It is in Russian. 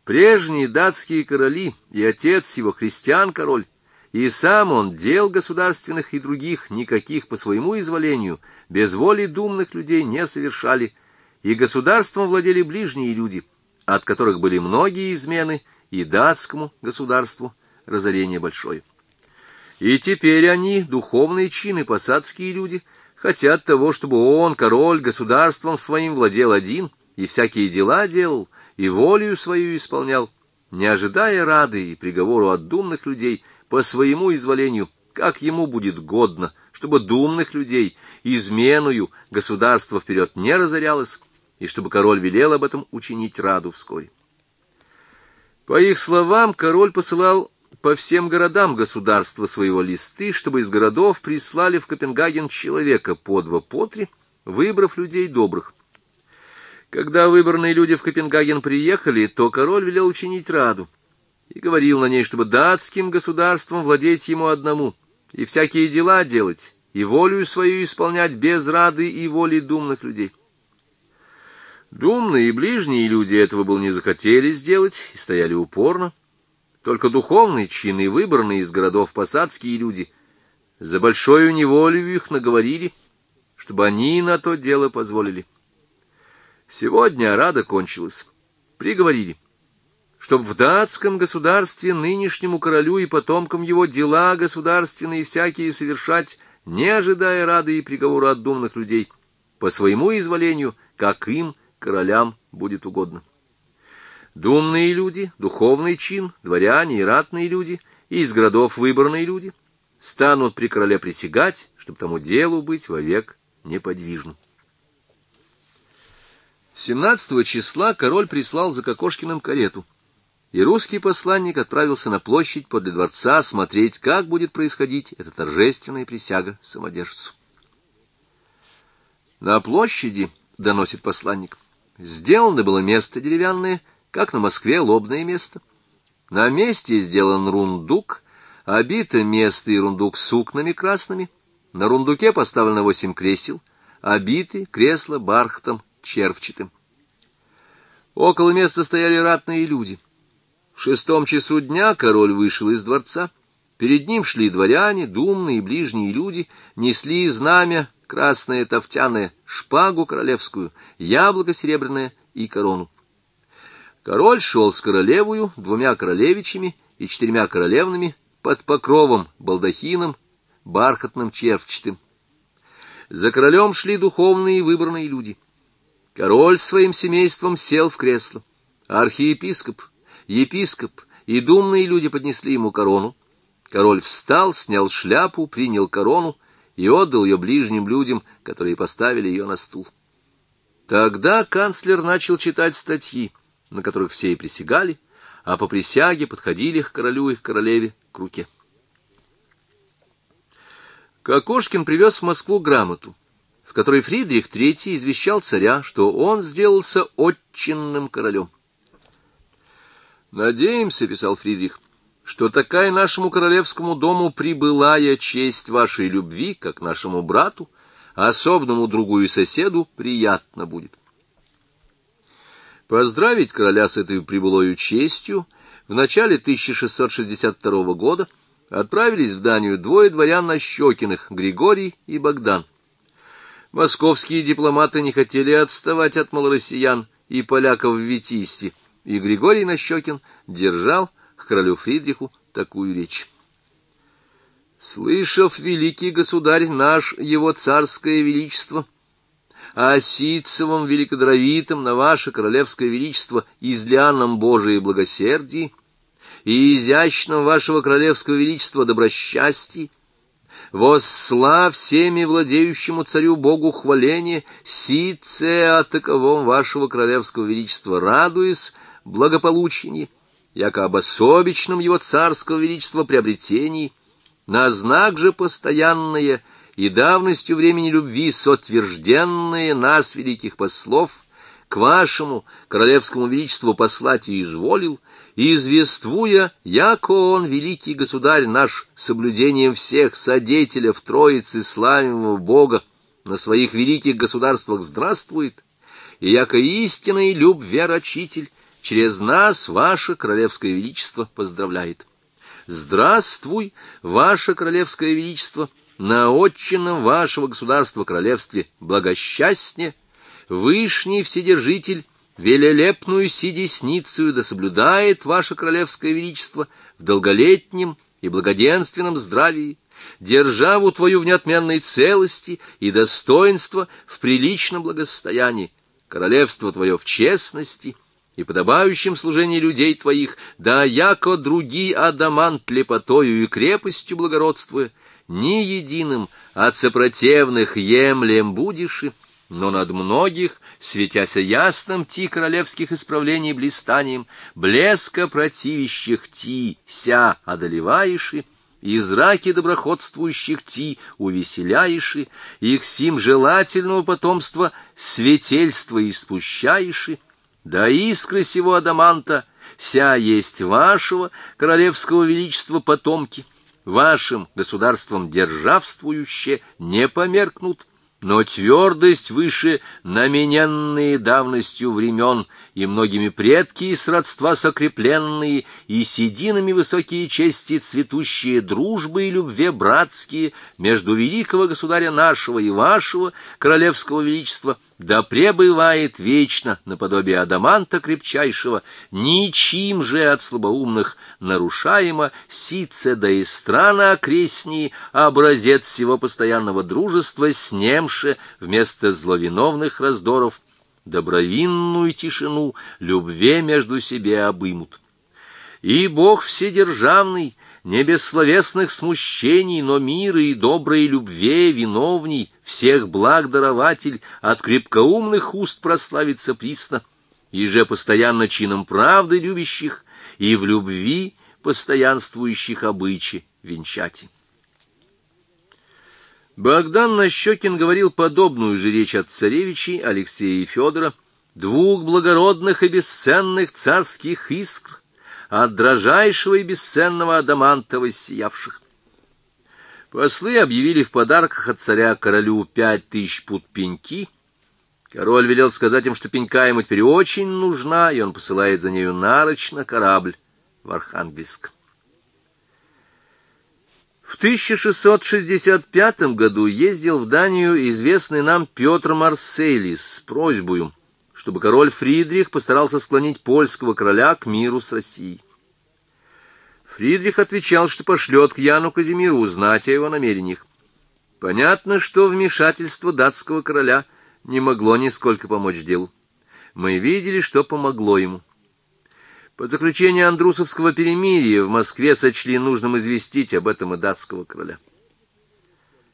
Прежние датские короли и отец его христиан-король, и сам он дел государственных и других никаких по своему изволению, без воли думных людей не совершали, и государством владели ближние люди, от которых были многие измены, и датскому государству разорение большое. И теперь они, духовные чины, посадские люди, хотят того, чтобы он, король, государством своим владел один, и всякие дела делал, и волею свою исполнял, не ожидая рады и приговору от думных людей по своему изволению, как ему будет годно, чтобы думных людей изменою государство вперед не разорялось, и чтобы король велел об этом учинить раду вскоре. По их словам, король посылал по всем городам государства своего листы, чтобы из городов прислали в Копенгаген человека по 2, по 3, выбрав людей добрых. Когда выбранные люди в Копенгаген приехали, то король велел учинить раду и говорил на ней, чтобы датским государством владеть ему одному, и всякие дела делать, и волею свою исполнять без рады и воли думных людей. Думные и ближние люди этого не захотели сделать и стояли упорно. Только духовные чины, выбранные из городов посадские люди, за большою неволею их наговорили, чтобы они на то дело позволили. Сегодня рада кончилась. Приговорили, чтоб в датском государстве нынешнему королю и потомкам его дела государственные всякие совершать, не ожидая рады и приговора от думных людей, по своему изволению, как им, королям, будет угодно. Думные люди, духовный чин, дворяне и ратные люди, и из городов выбранные люди станут при короле присягать, чтобы тому делу быть вовек неподвижным. 17 числа король прислал за Кокошкиным карету, и русский посланник отправился на площадь подле дворца смотреть, как будет происходить эта торжественная присяга самодержцу. На площади, доносит посланник, сделано было место деревянное, как на Москве лобное место. На месте сделан рундук, обито место и рундук сукнами красными, на рундуке поставлено 8 кресел, обиты кресла бархатом червчатым. Около места стояли ратные люди. В 6 часу дня король вышел из дворца. Перед ним шли дворяне, думные и ближние люди, несли знамя красное тофтяное, шпагу королевскую, яблоко серебряное и корону. Король шел с королевою, 2 королевичами и 4 королевнами под покровом, балдахином, бархатным червчатым. За королем шли духовные и выбранные люди. Король с своим семейством сел в кресло. Архиепископ, епископ и думные люди поднесли ему корону. Король встал, снял шляпу, принял корону и отдал ее ближним людям, которые поставили ее на стул. Тогда канцлер начал читать статьи, на которых все и присягали, а по присяге подходили к королю и к королеве к руке. Кокошкин привез в Москву грамоту, в которой Фридрих III извещал царя, что он сделался отчинным королем. «Надеемся, — писал Фридрих, — что такая нашему королевскому дому прибылая честь вашей любви, как нашему брату, особному другу и соседу, приятно будет». Поздравить короля с этой прибылою честью в начале 1662 года отправились в Данию 2 дворян Нащекиных, Григорий и Богдан. Московские дипломаты не хотели отставать от малороссиян и поляков в витийстве, и Григорий Нащекин держал к королю Фридриху такую речь. «Слышав, великий государь наш, его царское величество, а Ситцевым великодровитым на ваше королевское величество изляном Божие благосердии и изящном вашего королевского величества добросчастье, восслав всеми владеющему царю Богу хваление, сице о таковом вашего королевского величества радуясь благополучении, яко об особичном его царского величества приобретении, на знак же постоянное и давностью времени любви сотвержденные нас, великих послов, к вашему королевскому величеству послать и изволил, извествуя, яко он, великий государь наш, соблюдением всех содетеля в Троице славимого Бога на своих великих государствах здравствует, и яко истинный люб верочитель через нас ваше королевское величество поздравляет. Здравствуй, ваше королевское величество, на отчинном вашего государства королевстве благосчастье, Вышний Вседержитель велелепную сидесницию да соблюдает ваше королевское величество в долголетнем и благоденственном здравии, державу твою в неотменной целости и достоинство в приличном благосостоянии, королевство твое в честности и подобающем служении людей твоих, да яко други адамант лепотою и крепостью благородствуя, ни единым от сопротивных емлем будешь, но над многих, светяся ясным ти королевских исправлений блистанием, блеска противящих ти ся одолеваешь, и зраки доброходствующих ти увеселяешь, и к сим желательного потомства светельства испущаешь, да искры сего адаманта ся есть вашего королевского величества потомки, вашим государством державствующие не померкнут, но твердость выше намененные давностью времен, и многими предки и сродства сокрепленные, и сединами высокие чести цветущие дружбы и любве братские между великого государя нашего и вашего королевского величества, да пребывает вечно наподобие адаманта крепчайшего, ничим же от слабоумных нарушаемо, сице да и страны окрестние, образец всего постоянного дружества снемше вместо зловиновных раздоров, добровинную тишину любве между себе обымут. И Бог вседержавный, не без словесных смущений, но мира и доброй любви виновней, всех благ дарователь, от крепкоумных уст прославится присно, и же постоянно чином правды любящих, и в любви постоянствующих обычай венчати. Богдан Нащекин говорил подобную же речь от царевичей Алексея и Федора, двух благородных и бесценных царских искр, от дрожайшего и бесценного адаманта воссиявших. Послы объявили в подарках от царя королю 5000 пуд пеньки. Король велел сказать им, что пенька ему теперь очень нужна, и он посылает за нею нарочно корабль в Архангельск. В 1665 году ездил в Данию известный нам Петр Марселис с просьбою, чтобы король Фридрих постарался склонить польского короля к миру с Россией. Фридрих отвечал, что пошлет к Яну Казимиру узнать о его намерениях. Понятно, что вмешательство датского короля не могло нисколько помочь делу. Мы видели, что помогло ему. По заключению Андрусовского перемирия в Москве сочли нужным известить об этом и датского короля.